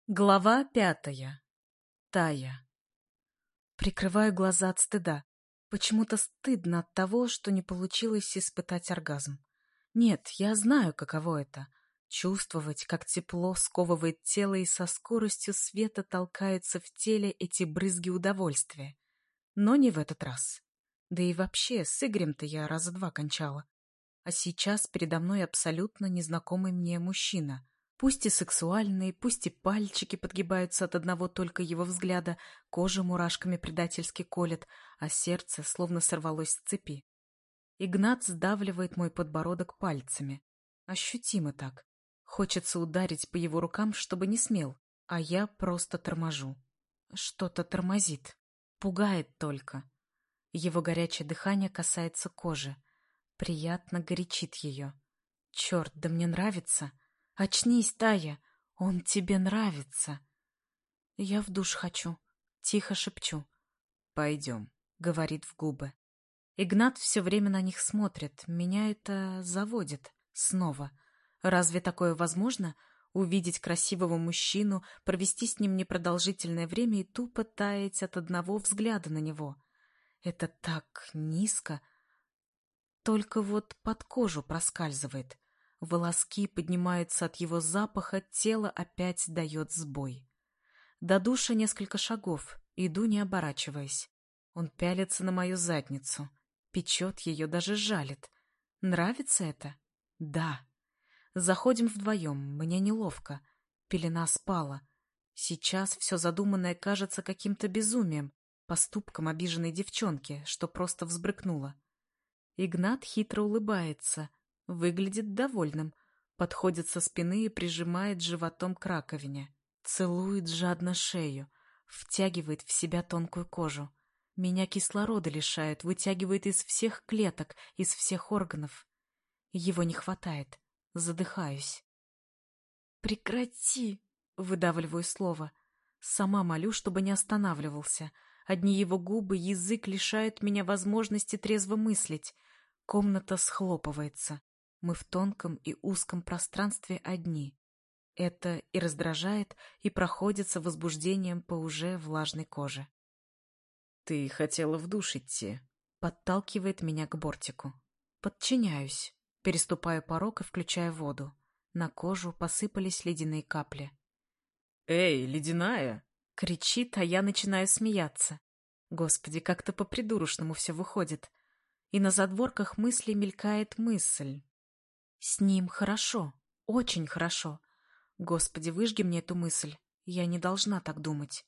Глава 5. Тая. Прикрываю глаза от стыда. Почему-то стыдно от того, что не получилось испытать оргазм. Нет, я знаю, каково это. Чувствовать, как тепло сковывает тело и со скоростью света толкаются в теле эти брызги удовольствия. Но не в этот раз. Да и вообще, с Игорем-то я раза два кончала. А сейчас передо мной абсолютно незнакомый мне мужчина. Пусть и сексуальный, пусть и пальчики подгибаются от одного только его взгляда, кожа мурашками предательски колет, а сердце словно сорвалось с цепи. Игнат сдавливает мой подбородок пальцами. Ощутимо так. Хочется ударить по его рукам, чтобы не смел, а я просто торможу. Что-то тормозит. Пугает только. Его горячее дыхание касается кожи. Приятно горячит ее. Черт, да мне нравится. Очнись, Тая, он тебе нравится. Я в душ хочу. Тихо шепчу. Пойдем, говорит в губы. Игнат все время на них смотрит. Меня это заводит. Снова. Разве такое возможно? Увидеть красивого мужчину, провести с ним непродолжительное время и тупо таять от одного взгляда на него. Это так низко. Только вот под кожу проскальзывает. Волоски поднимаются от его запаха, тело опять дает сбой. До душа несколько шагов, иду не оборачиваясь. Он пялится на мою задницу, печет ее, даже жалит. Нравится это? Да. Заходим вдвоем, мне неловко. Пелена спала. Сейчас все задуманное кажется каким-то безумием, поступком обиженной девчонки, что просто взбрыкнула. Игнат хитро улыбается, выглядит довольным, подходит со спины и прижимает животом к раковине. Целует жадно шею, втягивает в себя тонкую кожу. Меня кислорода лишает, вытягивает из всех клеток, из всех органов. Его не хватает. Задыхаюсь. «Прекрати!» — выдавливаю слово. Сама молю, чтобы не останавливался. Одни его губы, язык лишают меня возможности трезво мыслить. Комната схлопывается. Мы в тонком и узком пространстве одни. Это и раздражает, и проходится возбуждением по уже влажной коже. «Ты хотела в душ идти?» Подталкивает меня к бортику. Подчиняюсь. Переступаю порог и включаю воду. На кожу посыпались ледяные капли. «Эй, ледяная!» Кричит, а я начинаю смеяться. Господи, как-то по-придурочному все выходит. И на задворках мыслей мелькает мысль. С ним хорошо, очень хорошо. Господи, выжги мне эту мысль. Я не должна так думать.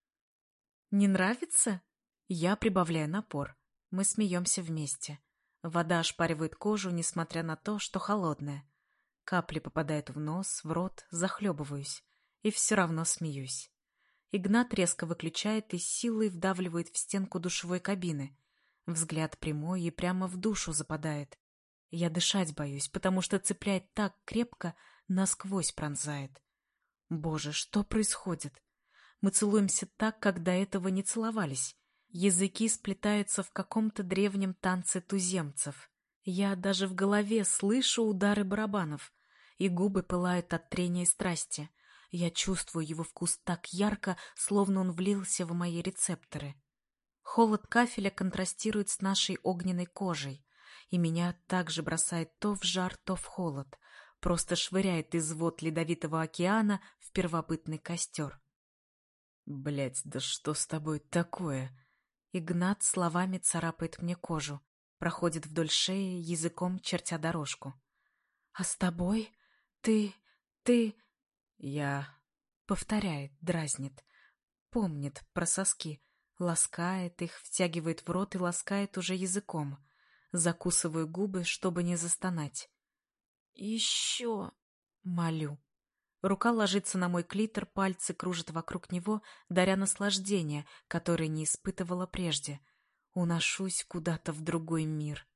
Не нравится? Я прибавляю напор. Мы смеемся вместе. Вода ошпаривает кожу, несмотря на то, что холодная. Капли попадают в нос, в рот, захлебываюсь. И все равно смеюсь. Игнат резко выключает и силой вдавливает в стенку душевой кабины. Взгляд прямой и прямо в душу западает. Я дышать боюсь, потому что цепляет так крепко, насквозь пронзает. Боже, что происходит? Мы целуемся так, как до этого не целовались. Языки сплетаются в каком-то древнем танце туземцев. Я даже в голове слышу удары барабанов, и губы пылают от трения и страсти. Я чувствую его вкус так ярко, словно он влился в мои рецепторы. Холод кафеля контрастирует с нашей огненной кожей, и меня также бросает то в жар, то в холод, просто швыряет из вод ледовитого океана в первобытный костер. Блять, да что с тобой такое? Игнат словами царапает мне кожу, проходит вдоль шеи, языком чертя дорожку. «А с тобой? Ты...» Я... Повторяет, дразнит, помнит про соски, ласкает их, втягивает в рот и ласкает уже языком. Закусываю губы, чтобы не застонать. «Еще...» — молю. Рука ложится на мой клитор, пальцы кружат вокруг него, даря наслаждение, которое не испытывала прежде. Уношусь куда-то в другой мир.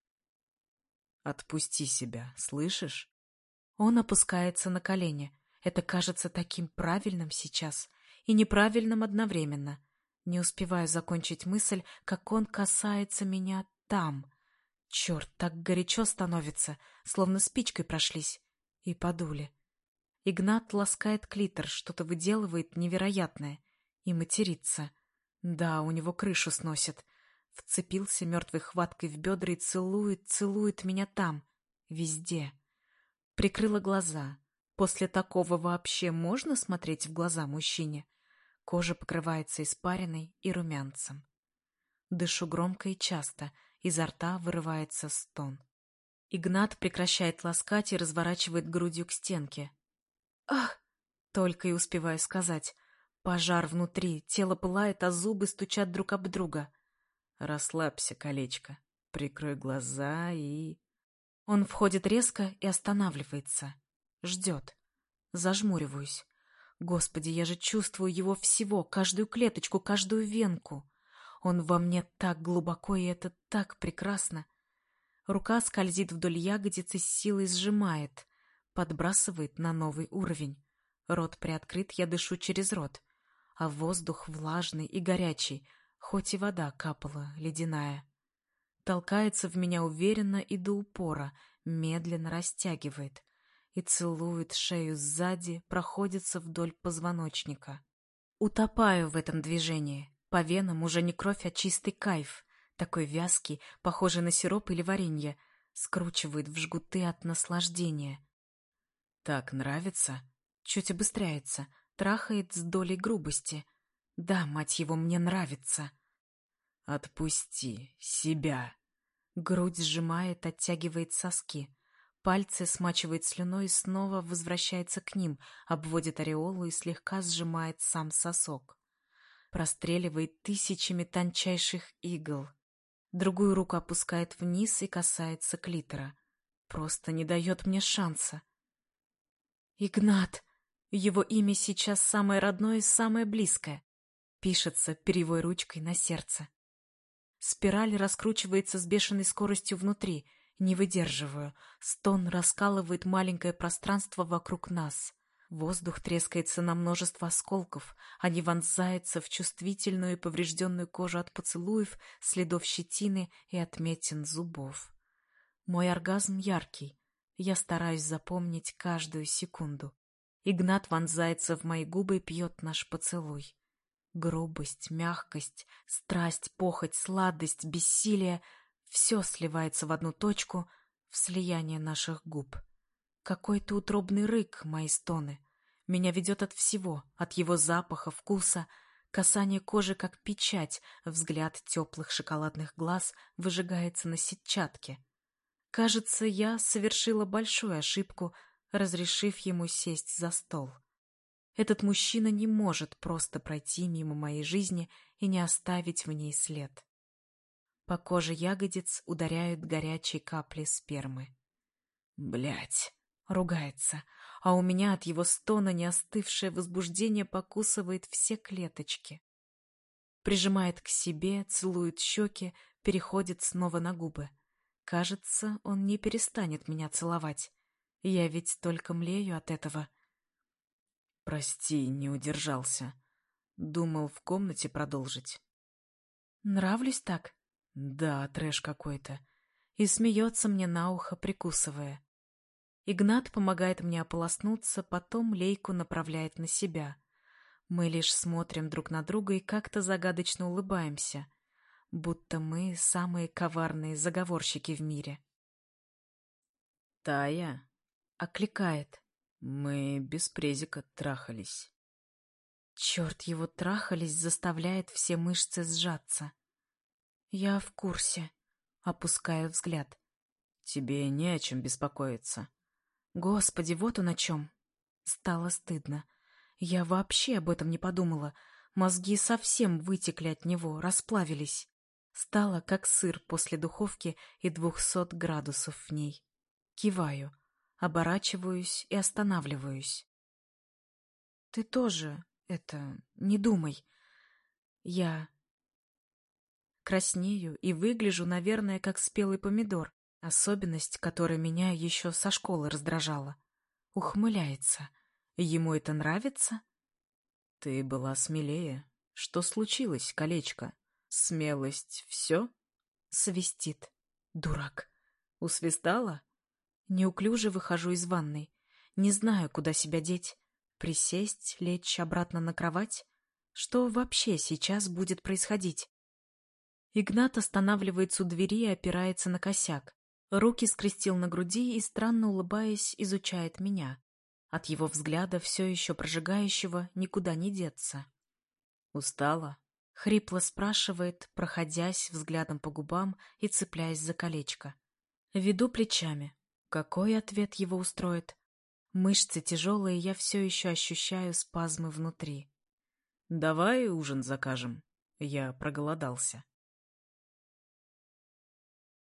Отпусти себя, слышишь? Он опускается на колени. Это кажется таким правильным сейчас и неправильным одновременно. Не успеваю закончить мысль, как он касается меня там. Черт, так горячо становится, словно спичкой прошлись. И подули. Игнат ласкает клитор, что-то выделывает невероятное и матерится. Да, у него крышу сносит. Вцепился мертвой хваткой в бедра и целует, целует меня там, везде. Прикрыла глаза. После такого вообще можно смотреть в глаза мужчине? Кожа покрывается испариной и румянцем. Дышу громко и часто, изо рта вырывается стон. Игнат прекращает ласкать и разворачивает грудью к стенке. «Ах!» — только и успеваю сказать. Пожар внутри, тело пылает, а зубы стучат друг об друга. Расслабься, колечко. Прикрой глаза и... Он входит резко и останавливается. Ждет. Зажмуриваюсь. Господи, я же чувствую его всего, каждую клеточку, каждую венку. Он во мне так глубоко, и это так прекрасно. Рука скользит вдоль ягодицы, с силой сжимает, подбрасывает на новый уровень. Рот приоткрыт, я дышу через рот, а воздух влажный и горячий, хоть и вода капала, ледяная. Толкается в меня уверенно и до упора, медленно растягивает и целует шею сзади, проходится вдоль позвоночника. Утопаю в этом движении. По венам уже не кровь, а чистый кайф. Такой вязкий, похожий на сироп или варенье. Скручивает в жгуты от наслаждения. Так нравится? Чуть обыстряется, трахает с долей грубости. Да, мать его, мне нравится. Отпусти себя. Грудь сжимает, оттягивает соски. Пальцы смачивает слюной и снова возвращается к ним, обводит ореолу и слегка сжимает сам сосок. Простреливает тысячами тончайших игл. Другую руку опускает вниз и касается клитора. Просто не дает мне шанса. Игнат! Его имя сейчас самое родное и самое близкое. Пишется перьевой ручкой на сердце. Спираль раскручивается с бешеной скоростью внутри. Не выдерживаю. Стон раскалывает маленькое пространство вокруг нас. Воздух трескается на множество осколков. Они вонзаются в чувствительную и поврежденную кожу от поцелуев, следов щетины и отметин зубов. Мой оргазм яркий. Я стараюсь запомнить каждую секунду. Игнат вонзается в мои губы и пьет наш поцелуй. Грубость, мягкость, страсть, похоть, сладость, бессилие — все сливается в одну точку, в слияние наших губ. Какой-то утробный рык, мои стоны. Меня ведет от всего, от его запаха, вкуса, касание кожи как печать, взгляд теплых шоколадных глаз выжигается на сетчатке. Кажется, я совершила большую ошибку, разрешив ему сесть за стол. Этот мужчина не может просто пройти мимо моей жизни и не оставить в ней след. По коже ягодиц ударяют горячие капли спермы. Блядь. Ругается, а у меня от его стона неостывшее возбуждение покусывает все клеточки. Прижимает к себе, целует щеки, переходит снова на губы. Кажется, он не перестанет меня целовать. Я ведь только млею от этого. Прости, не удержался. Думал в комнате продолжить. Нравлюсь так? Да, трэш какой-то. И смеется мне на ухо, прикусывая. Игнат помогает мне ополоснуться, потом лейку направляет на себя. Мы лишь смотрим друг на друга и как-то загадочно улыбаемся, будто мы самые коварные заговорщики в мире. Тая, Окликает. мы без презика трахались. Черт, его трахались заставляет все мышцы сжаться. Я в курсе. Опускаю взгляд. Тебе не о чем беспокоиться. Господи, вот он о чем. Стало стыдно. Я вообще об этом не подумала. Мозги совсем вытекли от него, расплавились. Стало как сыр после духовки и 200 градусов в ней. Киваю, оборачиваюсь и останавливаюсь. Ты тоже, не думай. Я краснею и выгляжу, наверное, как спелый помидор, особенность, которая меня еще со школы раздражала. Ухмыляется. Ему это нравится? Ты была смелее. Что случилось, колечко? Смелость — все? Свистит. Дурак. Усвистала? Неуклюже выхожу из ванной. Не знаю, куда себя деть. Присесть, лечь обратно на кровать? Что вообще сейчас будет происходить? Игнат останавливается у двери и опирается на косяк. Руки скрестил на груди и, странно улыбаясь, изучает меня. От его взгляда, все еще прожигающего, никуда не деться. «Устала?» — хрипло спрашивает, проходясь взглядом по губам и цепляясь за колечко. Веду плечами. Какой ответ его устроит? Мышцы тяжелые, я все еще ощущаю спазмы внутри. «Давай ужин закажем. Я проголодался».